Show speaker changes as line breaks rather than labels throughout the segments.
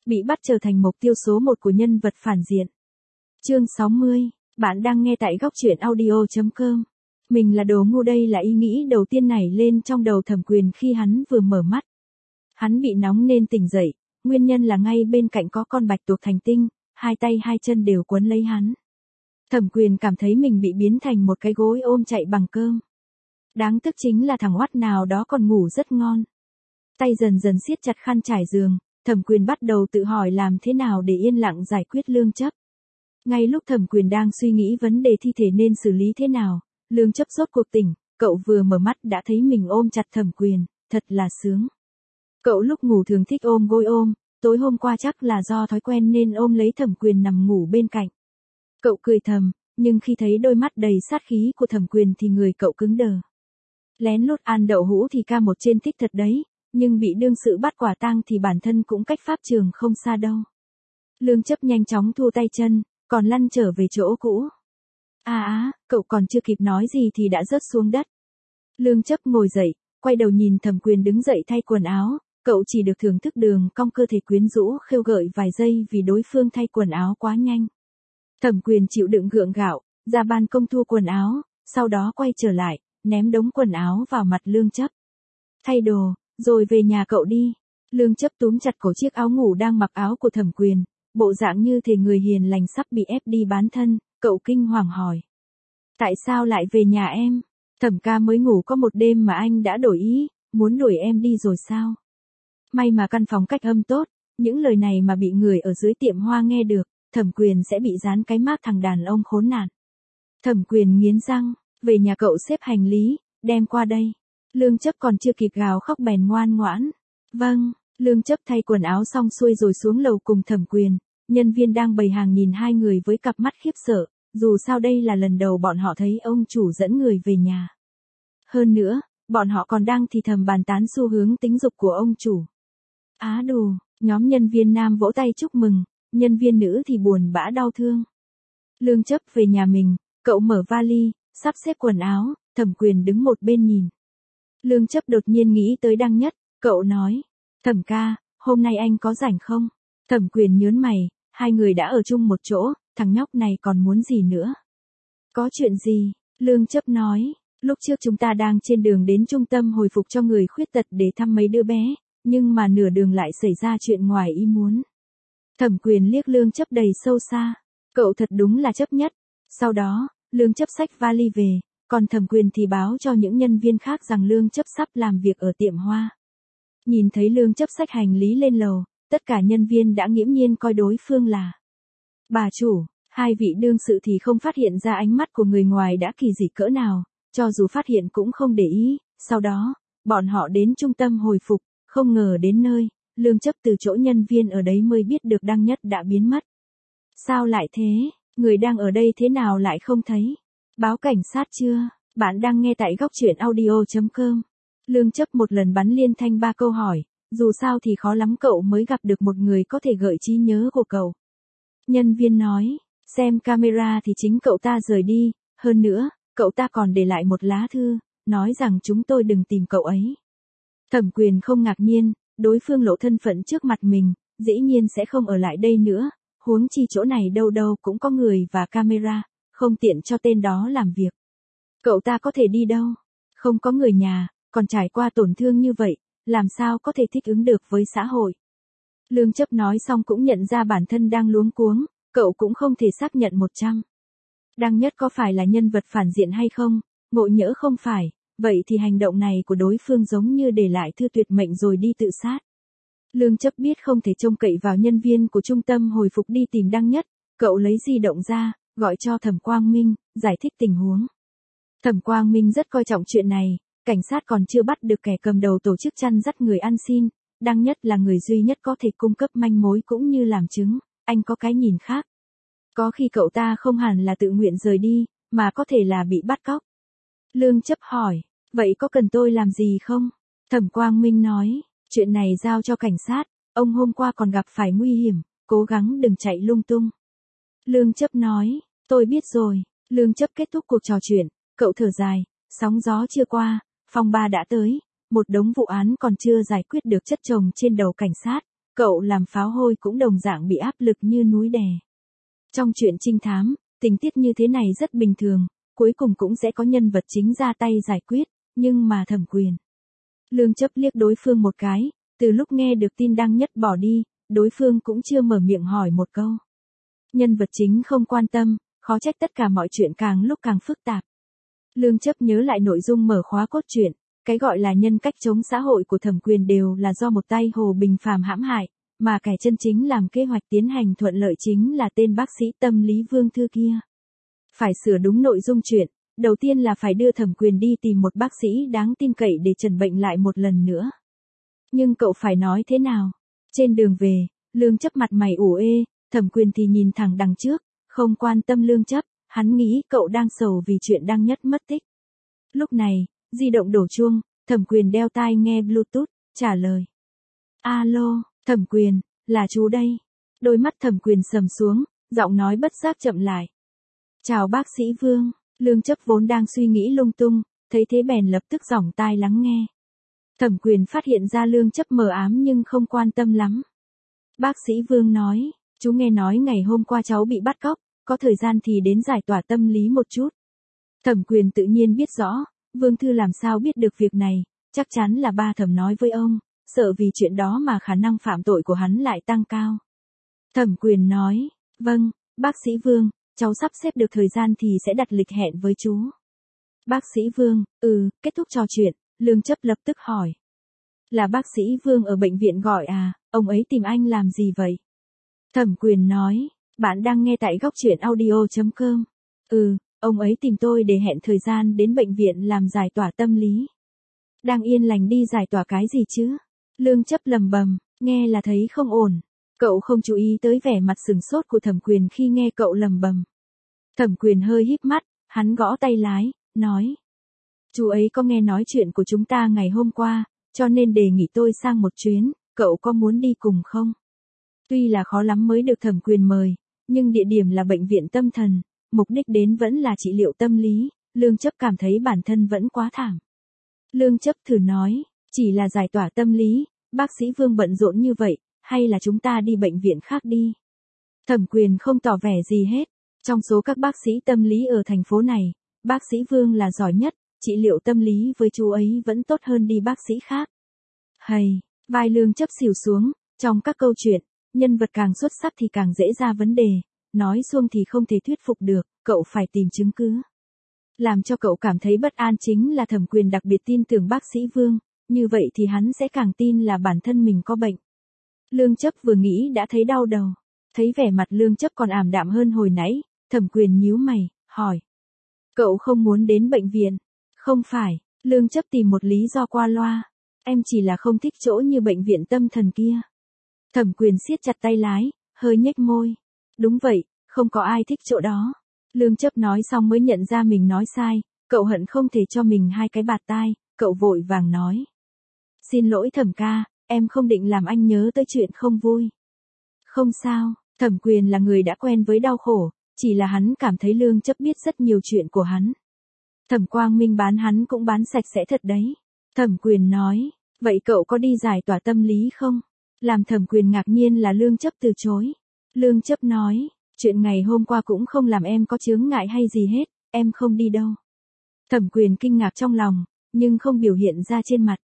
Bị bắt trở thành mục tiêu số 1 của nhân vật phản diện. Chương 60, bạn đang nghe tại góc truyện audio.com. Mình là đồ ngu, đây là ý nghĩ đầu tiên nảy lên trong đầu Thẩm Quyền khi hắn vừa mở mắt. Hắn bị nóng nên tỉnh dậy, nguyên nhân là ngay bên cạnh có con bạch tuộc thành tinh, hai tay hai chân đều quấn lấy hắn. Thẩm Quyền cảm thấy mình bị biến thành một cái gối ôm chạy bằng cơm. Đáng tức chính là thằng oắt nào đó còn ngủ rất ngon. Tay dần dần siết chặt khăn trải giường, Thẩm Quyền bắt đầu tự hỏi làm thế nào để yên lặng giải quyết Lương Chấp. Ngay lúc Thẩm Quyền đang suy nghĩ vấn đề thi thể nên xử lý thế nào, Lương Chấp rốt cuộc tỉnh, cậu vừa mở mắt đã thấy mình ôm chặt Thẩm Quyền, thật là sướng. Cậu lúc ngủ thường thích ôm gối ôm, tối hôm qua chắc là do thói quen nên ôm lấy Thẩm Quyền nằm ngủ bên cạnh. Cậu cười thầm, nhưng khi thấy đôi mắt đầy sát khí của Thẩm Quyền thì người cậu cứng đờ. Lén lút ăn đậu hũ thì ca một trên thích thật đấy, nhưng bị đương sự bắt quả tang thì bản thân cũng cách pháp trường không xa đâu. Lương Chấp nhanh chóng thua tay chân, còn lăn trở về chỗ cũ. Cậu còn chưa kịp nói gì thì đã rớt xuống đất. Lương Chấp ngồi dậy, quay đầu nhìn Thẩm Quyền đứng dậy thay quần áo, cậu chỉ được thưởng thức đường cong cơ thể quyến rũ khêu gợi vài giây vì đối phương thay quần áo quá nhanh. Thẩm Quyền chịu đựng gượng gạo, ra ban công thu quần áo, sau đó quay trở lại, ném đống quần áo vào mặt Lương Chấp. Thay đồ, rồi về nhà cậu đi. Lương Chấp túm chặt cổ chiếc áo ngủ đang mặc áo của Thẩm Quyền, bộ dạng như thể người hiền lành sắp bị ép đi bán thân, cậu kinh hoàng hỏi. Tại sao lại về nhà em? Thẩm ca mới ngủ có một đêm mà anh đã đổi ý, muốn đuổi em đi rồi sao? May mà căn phòng cách âm tốt, những lời này mà bị người ở dưới tiệm hoa nghe được, Thẩm Quyền sẽ bị dán cái mác thằng đàn ông khốn nạn. Thẩm Quyền nghiến răng, về nhà cậu xếp hành lý, đem qua đây. Lương Chấp còn chưa kịp gào khóc bèn ngoan ngoãn. Vâng, Lương Chấp thay quần áo xong xuôi rồi xuống lầu cùng Thẩm Quyền. Nhân viên đang bày hàng nhìn hai người với cặp mắt khiếp sợ, dù sao đây là lần đầu bọn họ thấy ông chủ dẫn người về nhà. Hơn nữa, bọn họ còn đang thì thầm bàn tán xu hướng tính dục của ông chủ. Đù, nhóm nhân viên nam vỗ tay chúc mừng, nhân viên nữ thì buồn bã đau thương. Lương Chấp về nhà mình, cậu mở vali, sắp xếp quần áo, Thẩm Quyền đứng một bên nhìn. Lương Chấp đột nhiên nghĩ tới Đăng Nhất, cậu nói, Thẩm ca, hôm nay anh có rảnh không? Thẩm Quyền nhớn mày, hai người đã ở chung một chỗ, thằng nhóc này còn muốn gì nữa? Có chuyện gì? Lương Chấp nói, lúc trước chúng ta đang trên đường đến trung tâm hồi phục cho người khuyết tật để thăm mấy đứa bé, nhưng mà nửa đường lại xảy ra chuyện ngoài ý muốn. Thẩm Quyền liếc Lương Chấp đầy sâu xa, cậu thật đúng là chấp nhất. Sau đó, Lương Chấp xách vali về, còn Thẩm Quyền thì báo cho những nhân viên khác rằng Lương Chấp sắp làm việc ở tiệm hoa. Nhìn thấy Lương Chấp xách hành lý lên lầu, tất cả nhân viên đã nghiễm nhiên coi đối phương là bà chủ. Hai vị đương sự thì không phát hiện ra ánh mắt của người ngoài đã kỳ dị cỡ nào, cho dù phát hiện cũng không để ý. Sau đó, bọn họ đến trung tâm hồi phục, không ngờ đến nơi, Lương Chấp từ chỗ nhân viên ở đấy mới biết được Đăng Nhất đã biến mất. Sao lại thế? Người đang ở đây thế nào lại không thấy? Báo cảnh sát chưa? Bạn đang nghe tại góc truyện audio.com. Lương Chấp một lần bắn liên thanh 3 câu hỏi, dù sao thì khó lắm cậu mới gặp được một người có thể gợi trí nhớ của cậu. Nhân viên nói, xem camera thì chính cậu ta rời đi, hơn nữa, cậu ta còn để lại một lá thư, nói rằng chúng tôi đừng tìm cậu ấy. Thẩm Quyền không ngạc nhiên, đối phương lộ thân phận trước mặt mình, dĩ nhiên sẽ không ở lại đây nữa, huống chi chỗ này đâu đâu cũng có người và camera, không tiện cho tên đó làm việc. Cậu ta có thể đi đâu? Không có người nhà, còn trải qua tổn thương như vậy, làm sao có thể thích ứng được với xã hội? Lương Chấp nói xong cũng nhận ra bản thân đang luống cuống, cậu cũng không thể xác nhận 100. Đăng Nhất có phải là nhân vật phản diện hay không? Ngộ nhỡ không phải, vậy thì hành động này của đối phương giống như để lại thư tuyệt mệnh rồi đi tự sát. Lương Chấp biết không thể trông cậy vào nhân viên của trung tâm hồi phục đi tìm Đăng Nhất, cậu lấy di động ra, gọi cho Thẩm Quang Minh, giải thích tình huống. Thẩm Quang Minh rất coi trọng chuyện này, cảnh sát còn chưa bắt được kẻ cầm đầu tổ chức chăn dắt người ăn xin, Đăng Nhất là người duy nhất có thể cung cấp manh mối cũng như làm chứng, anh có cái nhìn khác. Có khi cậu ta không hẳn là tự nguyện rời đi, mà có thể là bị bắt cóc. Lương Chấp hỏi, vậy có cần tôi làm gì không? Thẩm Quang Minh nói, chuyện này giao cho cảnh sát, ông hôm qua còn gặp phải nguy hiểm, cố gắng đừng chạy lung tung. Lương Chấp nói, tôi biết rồi. Lương Chấp kết thúc cuộc trò chuyện, cậu thở dài, sóng gió chưa qua, phong ba đã tới, một đống vụ án còn chưa giải quyết được chất chồng trên đầu cảnh sát, cậu làm pháo hôi cũng đồng dạng bị áp lực như núi đè. Trong truyện trinh thám, tình tiết như thế này rất bình thường, cuối cùng cũng sẽ có nhân vật chính ra tay giải quyết, nhưng mà Thẩm Quyền. Lương Chấp liếc đối phương một cái, từ lúc nghe được tin Đăng Nhất bỏ đi, đối phương cũng chưa mở miệng hỏi một câu. Nhân vật chính không quan tâm, khó trách tất cả mọi chuyện càng lúc càng phức tạp. Lương Chấp nhớ lại nội dung mở khóa cốt truyện, cái gọi là nhân cách chống xã hội của Thẩm Quyền đều là do một tay Hồ Bình Phàm hãm hại, mà kẻ chân chính làm kế hoạch tiến hành thuận lợi chính là tên bác sĩ tâm lý Vương Thư kia. Phải sửa đúng nội dung chuyện, đầu tiên là phải đưa Thẩm Quyền đi tìm một bác sĩ đáng tin cậy để chẩn bệnh lại một lần nữa. Nhưng cậu phải nói thế nào? Trên đường về, Lương Chấp mặt mày ủ ê, Thẩm Quyền thì nhìn thẳng đằng trước, không quan tâm Lương Chấp, hắn nghĩ cậu đang sầu vì chuyện Đăng Nhất mất tích. Lúc này, di động đổ chuông, Thẩm Quyền đeo tai nghe Bluetooth, trả lời. Alo, Thẩm Quyền, là chú đây. Đôi mắt Thẩm Quyền sầm xuống, giọng nói bất giác chậm lại. Chào bác sĩ Vương, Lương Chấp vốn đang suy nghĩ lung tung, thấy thế bèn lập tức giỏng tai lắng nghe. Thẩm Quyền phát hiện ra Lương Chấp mờ ám nhưng không quan tâm lắm. Bác sĩ Vương nói, chú nghe nói ngày hôm qua cháu bị bắt cóc, có thời gian thì đến giải tỏa tâm lý một chút. Thẩm Quyền tự nhiên biết rõ, Vương Thư làm sao biết được việc này, chắc chắn là ba Thẩm nói với ông, sợ vì chuyện đó mà khả năng phạm tội của hắn lại tăng cao. Thẩm Quyền nói, vâng, bác sĩ Vương, cháu sắp xếp được thời gian thì sẽ đặt lịch hẹn với chú. Bác sĩ Vương, kết thúc trò chuyện, Lương Chấp lập tức hỏi. Là bác sĩ Vương ở bệnh viện gọi à, ông ấy tìm anh làm gì vậy? Thẩm Quyền nói, bạn đang nghe tại góc truyện audio.com. Ông ấy tìm tôi để hẹn thời gian đến bệnh viện làm giải tỏa tâm lý. Đang yên lành đi giải tỏa cái gì chứ? Lương Chấp lầm bầm, nghe là thấy không ổn. Cậu không chú ý tới vẻ mặt sừng sốt của Thẩm Quyền khi nghe cậu lầm bầm. Thẩm Quyền hơi híp mắt, hắn gõ tay lái, nói. Chú ấy có nghe nói chuyện của chúng ta ngày hôm qua, cho nên đề nghị tôi sang một chuyến, cậu có muốn đi cùng không? Tuy là khó lắm mới được Thẩm Quyền mời, nhưng địa điểm là bệnh viện tâm thần, mục đích đến vẫn là trị liệu tâm lý, Lương Chấp cảm thấy bản thân vẫn quá thảm. Lương Chấp thử nói, chỉ là giải tỏa tâm lý, bác sĩ Vương bận rộn như vậy, hay là chúng ta đi bệnh viện khác đi? Thẩm Quyền không tỏ vẻ gì hết, trong số các bác sĩ tâm lý ở thành phố này, bác sĩ Vương là giỏi nhất, trị liệu tâm lý với chú ấy vẫn tốt hơn đi bác sĩ khác. Hầy, vai Lương Chấp xỉu xuống, trong các câu chuyện, nhân vật càng xuất sắc thì càng dễ ra vấn đề, nói xuông thì không thể thuyết phục được, cậu phải tìm chứng cứ. Làm cho cậu cảm thấy bất an chính là Thẩm Quyền đặc biệt tin tưởng bác sĩ Vương, như vậy thì hắn sẽ càng tin là bản thân mình có bệnh. Lương Chấp vừa nghĩ đã thấy đau đầu, thấy vẻ mặt Lương Chấp còn ảm đạm hơn hồi nãy, Thẩm Quyền nhíu mày, hỏi. Cậu không muốn đến bệnh viện? Không phải, Lương Chấp tìm một lý do qua loa, em chỉ là không thích chỗ như bệnh viện tâm thần kia. Thẩm Quyền siết chặt tay lái, hơi nhếch môi. Đúng vậy, không có ai thích chỗ đó. Lương Chấp nói xong mới nhận ra mình nói sai, cậu hận không thể cho mình hai cái bạt tai, cậu vội vàng nói. Xin lỗi Thẩm ca, em không định làm anh nhớ tới chuyện không vui. Không sao, Thẩm Quyền là người đã quen với đau khổ, chỉ là hắn cảm thấy Lương Chấp biết rất nhiều chuyện của hắn. Thẩm Quang Minh bán hắn cũng bán sạch sẽ thật đấy. Thẩm Quyền nói, vậy cậu có đi giải tỏa tâm lý không? Làm Thẩm Quyền ngạc nhiên là Lương Chấp từ chối. Lương Chấp nói, chuyện ngày hôm qua cũng không làm em có chướng ngại hay gì hết, em không đi đâu. Thẩm Quyền kinh ngạc trong lòng, nhưng không biểu hiện ra trên mặt.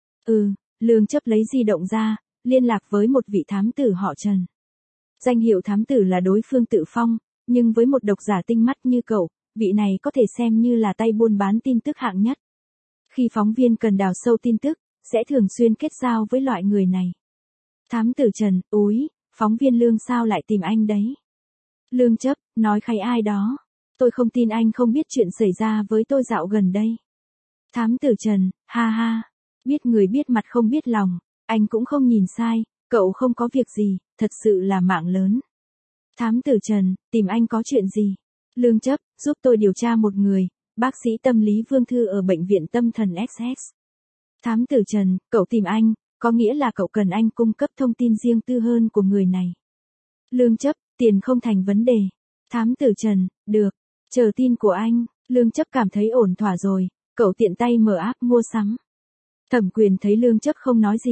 Lương Chấp lấy di động ra, liên lạc với một vị thám tử họ Trần. Danh hiệu thám tử là đối phương tự phong, nhưng với một độc giả tinh mắt như cậu, vị này có thể xem như là tay buôn bán tin tức hạng nhất. Khi phóng viên cần đào sâu tin tức, sẽ thường xuyên kết giao với loại người này. Thám tử Trần, úi, phóng viên Lương sao lại tìm anh đấy? Lương Chấp, nói khay ai đó. Tôi không tin anh không biết chuyện xảy ra với tôi dạo gần đây. Thám tử Trần, ha ha, biết người biết mặt không biết lòng, anh cũng không nhìn sai, cậu không có việc gì, thật sự là mạng lớn. Thám tử Trần, tìm anh có chuyện gì? Lương Chấp, giúp tôi điều tra một người, bác sĩ tâm lý Vương Thư ở bệnh viện tâm thần XX. Thám tử Trần, cậu tìm anh, có nghĩa là cậu cần anh cung cấp thông tin riêng tư hơn của người này. Lương Chấp, tiền không thành vấn đề. Thám tử Trần, được, chờ tin của anh. Lương Chấp cảm thấy ổn thỏa rồi, cậu tiện tay mở app mua sắm. Thẩm Quyền thấy Lương Chấp không nói gì,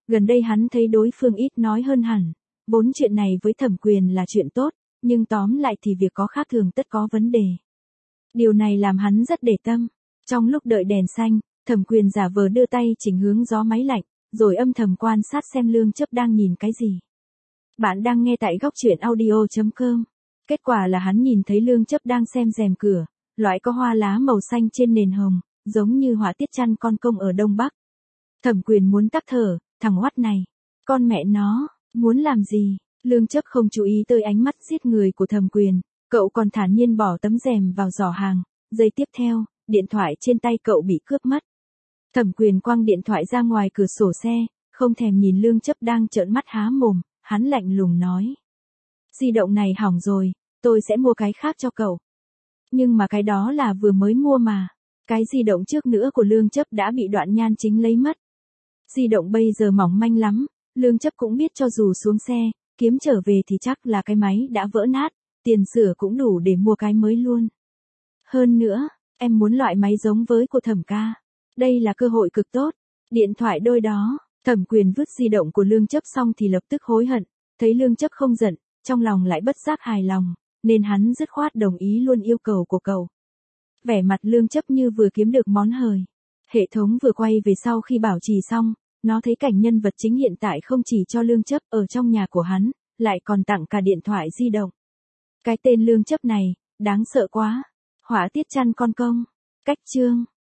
Gần đây hắn thấy đối phương ít nói hơn hẳn. Vốn chuyện này với Thẩm Quyền là chuyện tốt, nhưng tóm lại thì việc có khác thường tất có vấn đề. Điều này làm hắn rất để tâm. Trong lúc đợi đèn xanh, Thẩm Quyền giả vờ đưa tay chỉnh hướng gió máy lạnh, rồi âm thầm quan sát xem Lương Chấp đang nhìn cái gì. Bạn đang nghe tại góc truyện audio.com. Kết quả là hắn nhìn thấy Lương Chấp đang xem rèm cửa, loại có hoa lá màu xanh trên nền hồng, giống như họa tiết chăn con công ở Đông Bắc. Thẩm Quyền muốn tắc thở, thằng oắt này, con mẹ nó, muốn làm gì? Lương Chấp không chú ý tới ánh mắt giết người của Thẩm Quyền, cậu còn thản nhiên bỏ tấm rèm vào giỏ hàng, giây tiếp theo, điện thoại trên tay cậu bị cướp mất. Thẩm Quyền quăng điện thoại ra ngoài cửa sổ xe, không thèm nhìn Lương Chấp đang trợn mắt há mồm, hắn lạnh lùng nói. Di động này hỏng rồi, tôi sẽ mua cái khác cho cậu. Nhưng mà cái đó là vừa mới mua mà. Cái di động trước nữa của Lương Chấp đã bị Đoạn Nhan Chính lấy mất. Di động bây giờ mỏng manh lắm, Lương Chấp cũng biết cho dù xuống xe, kiếm trở về thì chắc là cái máy đã vỡ nát, tiền sửa cũng đủ để mua cái mới luôn. Hơn nữa, em muốn loại máy giống với của Thẩm ca. Đây là cơ hội cực tốt. Điện thoại đôi đó, Thẩm Quyền vứt di động của Lương Chấp xong thì lập tức hối hận, thấy Lương Chấp không giận, trong lòng lại bất giác hài lòng, nên hắn dứt khoát đồng ý luôn yêu cầu của cậu. Vẻ mặt Lương Chấp như vừa kiếm được món hời. Hệ thống vừa quay về sau khi bảo trì xong, nó thấy cảnh nhân vật chính hiện tại không chỉ cho Lương Chấp ở trong nhà của hắn, lại còn tặng cả điện thoại di động. Cái tên Lương Chấp này, đáng sợ quá. Họa tiết chăn con công. Cách chương.